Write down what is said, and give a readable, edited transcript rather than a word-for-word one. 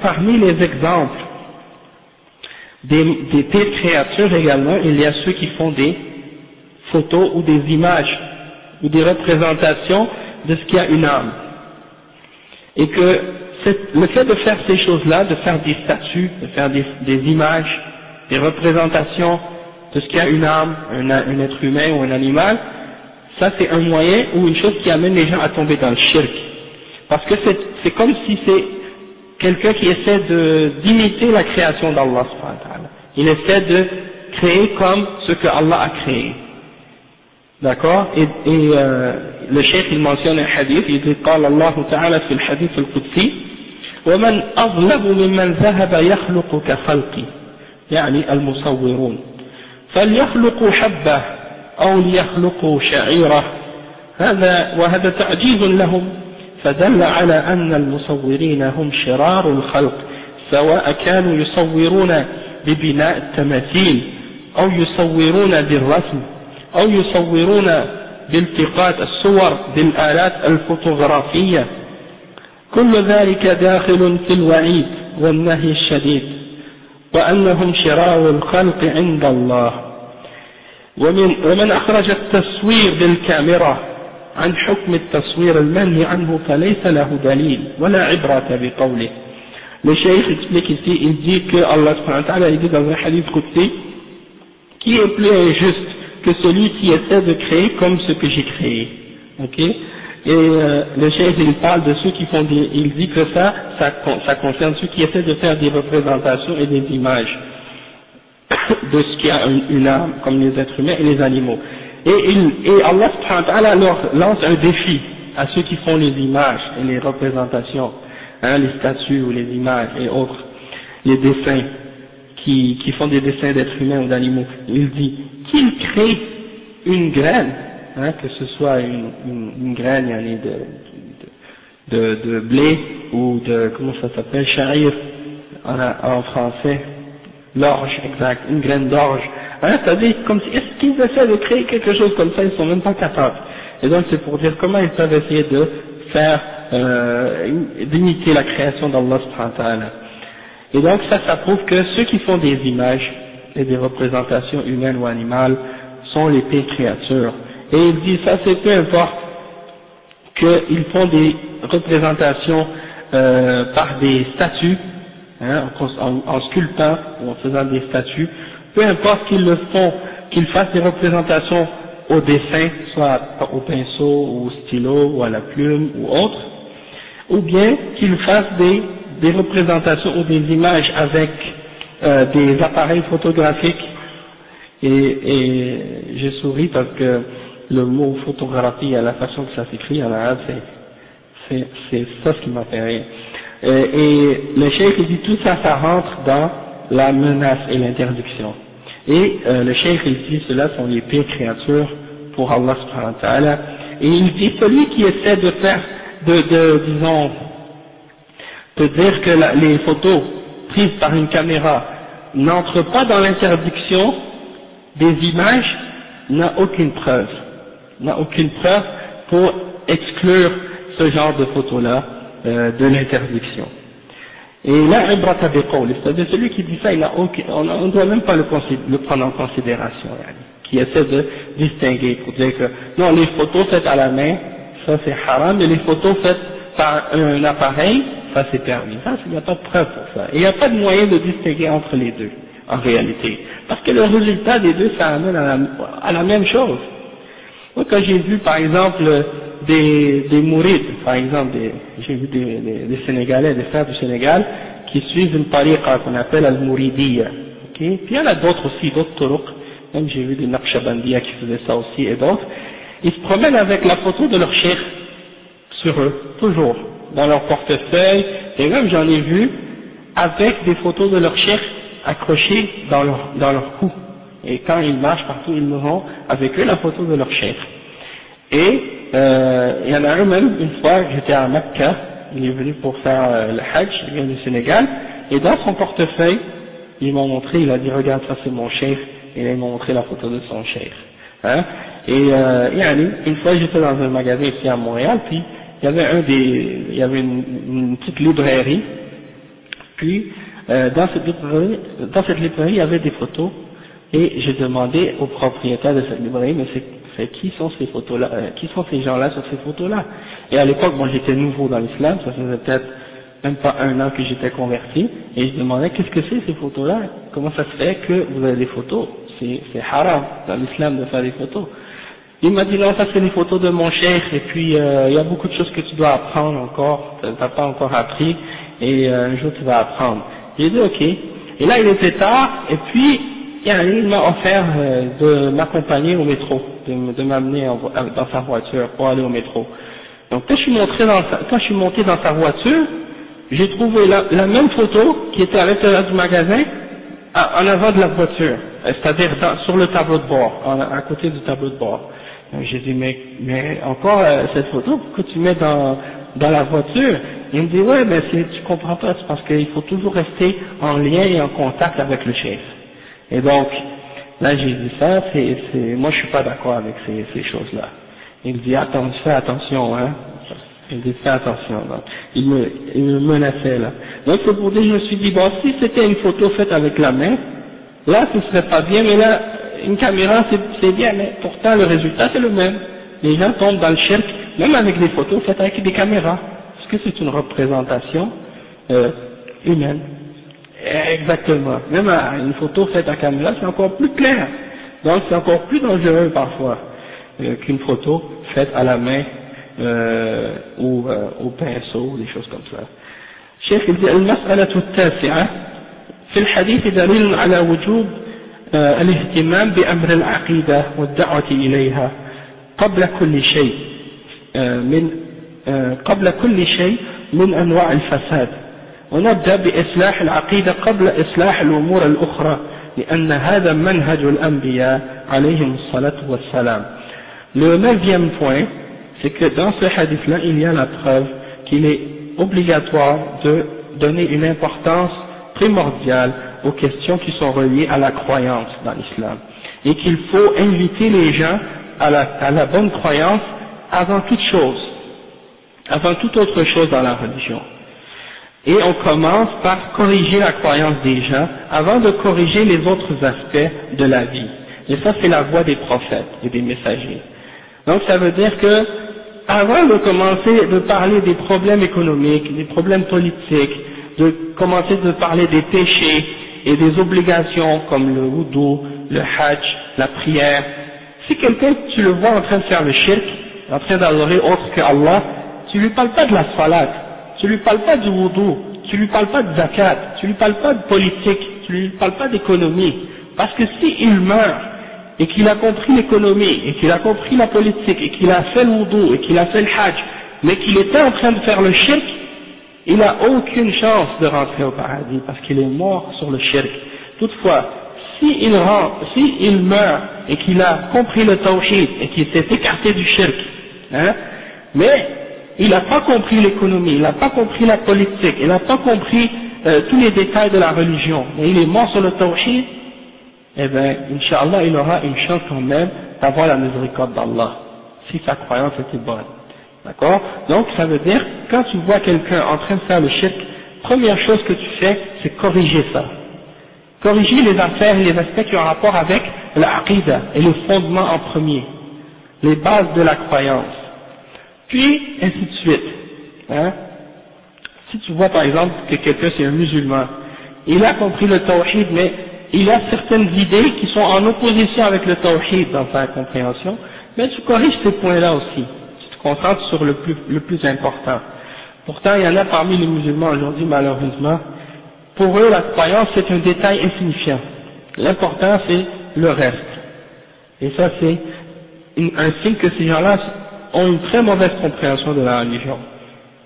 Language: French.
parmi les exemples des pires créatures également, il y a ceux qui font des photos ou des images ou des représentations de ce qui a une âme. Et que le fait de faire ces choses-là, de faire des statues, de faire des images, des représentations de ce qui a une âme, un être humain ou un animal, ça c'est un moyen ou une chose qui amène les gens à tomber dans le shirk. Parce que c'est comme si c'est quelqu'un qui essaie d'imiter la création d'Allah subhanahu wa ta'ala. Il essaie de créer comme ce que Allah a créé. D'accord? Et le cheikh il mentionne un hadith, il dit قال الله تعالى في الحديث القدسي ومن أظلم ممن ذهب يخلق كخلقي يعني المصورون فليخلقوا حبة أو ليخلقوا شعيرة وهذا تعجيز لهم فدل على أن المصورين هم شرار الخلق سواء كانوا يصورون ببناء التماثيل أو يصورون بالرسم أو يصورون بالتقاط الصور بالآلات الفوتوغرافية كل ذلك داخل في الوعيد والنهي الشديد وأنهم شرار الخلق عند الله ومن أخرج التصوير بالكاميرا عن حكم التصوير المنهي عنه فليس له دليل ولا عبرة بقوله. Le cheikh explique ici, il dit que Allah subhanahu wa ta'ala il dit dans un hadith qudsi qui est plus injuste que celui qui essaie de créer comme ce que j'ai créé. Ok? Et le cheikh il parle de ceux qui font il dit que ça concerne ceux qui essaient de faire des représentations et des images de ce qui a une âme, comme les êtres humains et les animaux. Et Allah subhanahu wa ta'ala leur lance un défi à ceux qui font les images et les représentations, hein, les statues ou les images et autres, les dessins, qui font des dessins d'êtres humains ou d'animaux. Il dit qu'ils créent une graine, hein, que ce soit une graine de blé ou de, comment ça s'appelle, sha'ir en français, l'orge, exact, une graine d'orge. Hein, c'est-à-dire, comme si, est-ce qu'ils essaient de créer quelque chose comme ça, ils sont même pas capables. Et donc c'est pour dire comment ils peuvent essayer de faire, d'imiter la création d'Allah subhanahu wa ta'ala. Et donc ça prouve que ceux qui font des images et des représentations humaines ou animales sont les pires créatures. Et il dit ça c'est peu importe qu'ils font des représentations par des statues, hein, en sculptant ou en faisant des statues, peu importe qu'ils fassent des représentations au dessin, soit au pinceau, ou au stylo, ou à la plume, ou autre, ou bien qu'ils fassent des représentations ou des images avec des appareils photographiques, et j'ai souri parce que le mot photographie, à la façon que ça s'écrit en arabe, c'est ça ce qui m'a fait rire. Et le cheikh il dit tout ça, ça rentre dans la menace et l'interdiction. Et le cheikh il dit ceux-là sont les pires créatures pour Allah subhanahu wa ta'ala. Et il dit celui qui essaie de faire, disons, de dire que les photos prises par une caméra n'entrent pas dans l'interdiction des images n'a aucune preuve pour exclure ce genre de photos-là de l'interdiction. Et là, ibrata biqawli, c'est-à-dire celui qui dit ça, on ne doit même pas le prendre en considération, qui essaie de distinguer, pour dire que non, les photos faites à la main, ça c'est haram, mais les photos faites par un appareil, ça c'est permis. Ça, il n'y a pas de preuve pour ça. Et il n'y a pas de moyen de distinguer entre les deux, en réalité. Parce que le résultat des deux, ça amène à la même chose. Moi, quand j'ai vu, par exemple, des mourides, par exemple, j'ai vu des Sénégalais, des frères du Sénégal, qui suivent une tariqa qu'on appelle al-Mouridiyya. Okay? Puis il y en a d'autres aussi, d'autres turuq, même j'ai vu des Naqshbandiya qui faisaient ça aussi et d'autres. Ils se promènent avec la photo de leur cheikh sur eux, toujours, dans leur portefeuille, et même j'en ai vu avec des photos de leur cheikh accrochées dans leur cou. Et quand ils marchent partout, ils auront avec eux la photo de leur cheikh. Et il y en a un même, une fois, j'étais à Mecca, il est venu pour faire le Hajj, il vient du Sénégal, et dans son portefeuille, il m'a montré, il a dit regarde ça c'est mon cheikh, et il m'a montré la photo de son cheikh. Hein? Et une fois j'étais dans un magasin ici à Montréal, puis il y avait une petite librairie Puis, dans cette librairie, il y avait des photos, et j'ai demandé au propriétaire de cette librairie, mais c'est qui sont ces photos-là, qui sont ces gens-là sur ces photos-là? Et à l'époque, bon, j'étais nouveau dans l'islam, ça faisait peut-être même pas 1 an que j'étais converti, et je demandais qu'est-ce que c'est ces photos-là? Comment ça se fait que vous avez des photos? C'est haram dans l'islam de faire des photos. Il m'a dit non, ça c'est des photos de mon cheikh, et puis il y a beaucoup de choses que tu dois apprendre encore, tu n'as pas encore appris, et un jour tu vas apprendre. J'ai dit ok, et là il était tard, et puis il m'a offert de m'accompagner au métro, de m'amener dans sa voiture pour aller au métro. Donc quand je suis monté dans sa voiture, j'ai trouvé la même photo qui était à l'intérieur du magasin, en avant de la voiture, c'est-à-dire sur le tableau de bord, à côté du tableau de bord. J'ai dit mais encore cette photo, pourquoi tu mets dans la voiture? Il me dit ouais, mais tu comprends pas, c'est parce qu'il faut toujours rester en lien et en contact avec le chef. Et donc là j'ai dit ça, moi je suis pas d'accord avec ces choses-là. Il me dit attends, fais attention, hein. Il me dit fais attention. Donc, il me menaçait là. Donc c'est pour dire, je me suis dit bon, si c'était une photo faite avec la main, là ce serait pas bien, mais là une caméra c'est bien, mais pourtant le résultat c'est le même. Les gens tombent dans le shirk, même avec des photos faites avec des caméras, parce que c'est une représentation humaine. Exactement. Même une photo faite à caméra, c'est encore plus clair. Donc c'est encore plus dangereux parfois qu'une photo faite à la main ou au pinceau ou des choses comme ça. Cheikh il dit المسألة التاسعة في الحديث دليل على وجوب الاهتمام بأمر العقيدة والدعوة إليها قبل كل شيء من أنواع الفساد. ونبدأ بإصلاح العقيدة قبل إصلاح الأمور الأخرى لأن هذا منهج الأنبياء عليهم الصلاة والسلام. Le 9e point, c'est que dans ce hadith-là, il y a la preuve qu'il est obligatoire de donner une importance primordiale aux questions qui sont reliées à la croyance dans l'islam, et qu'il faut inviter les gens à la bonne croyance avant toute autre chose dans la religion. Et on commence par corriger la croyance des gens avant de corriger les autres aspects de la vie. Et ça, c'est la voie des prophètes et des messagers. Donc ça veut dire que avant de commencer de parler des problèmes économiques, des problèmes politiques, de commencer de parler des péchés et des obligations comme le wudu, le hajj, la prière, si quelqu'un tu le vois en train de faire le shirk, en train d'adorer autre que Allah, tu lui parles pas de la salat, tu lui parles pas du wudu, tu lui parles pas de zakat, tu lui parles pas de politique, tu lui parles pas d'économie, parce que si il meurt et qu'il a compris l'économie, et qu'il a compris la politique, et qu'il a fait le wudu, et qu'il a fait le hajj, mais qu'il était en train de faire le shirk, il n'a aucune chance de rentrer au paradis, parce qu'il est mort sur le shirk. Toutefois, s'il meurt, et qu'il a compris le tawhid, et qu'il s'est écarté du shirk, hein, mais il n'a pas compris l'économie, il n'a pas compris la politique, il n'a pas compris tous les détails de la religion, et il est mort sur le tawhid, eh bien, Inch'Allah, il aura une chance quand même d'avoir la miséricorde d'Allah, si sa croyance était bonne. D'accord? Donc, ça veut dire, quand tu vois quelqu'un en train de faire le shirk, première chose que tu fais, c'est corriger ça. Corriger les affaires et les aspects qui ont rapport avec l'aqidah et le fondement en premier, les bases de la croyance. Puis, ainsi de suite. Hein? Si tu vois par exemple que quelqu'un c'est un musulman, il a compris le tawhid, mais il a certaines idées qui sont en opposition avec le tawhid dans sa compréhension, mais tu corriges ces points-là aussi. Tu te concentres sur le plus important. Pourtant, il y en a parmi les musulmans aujourd'hui, malheureusement, pour eux, la croyance c'est un détail insignifiant. L'important c'est le reste. Et ça c'est un signe que ces gens-là ont une très mauvaise compréhension de la religion.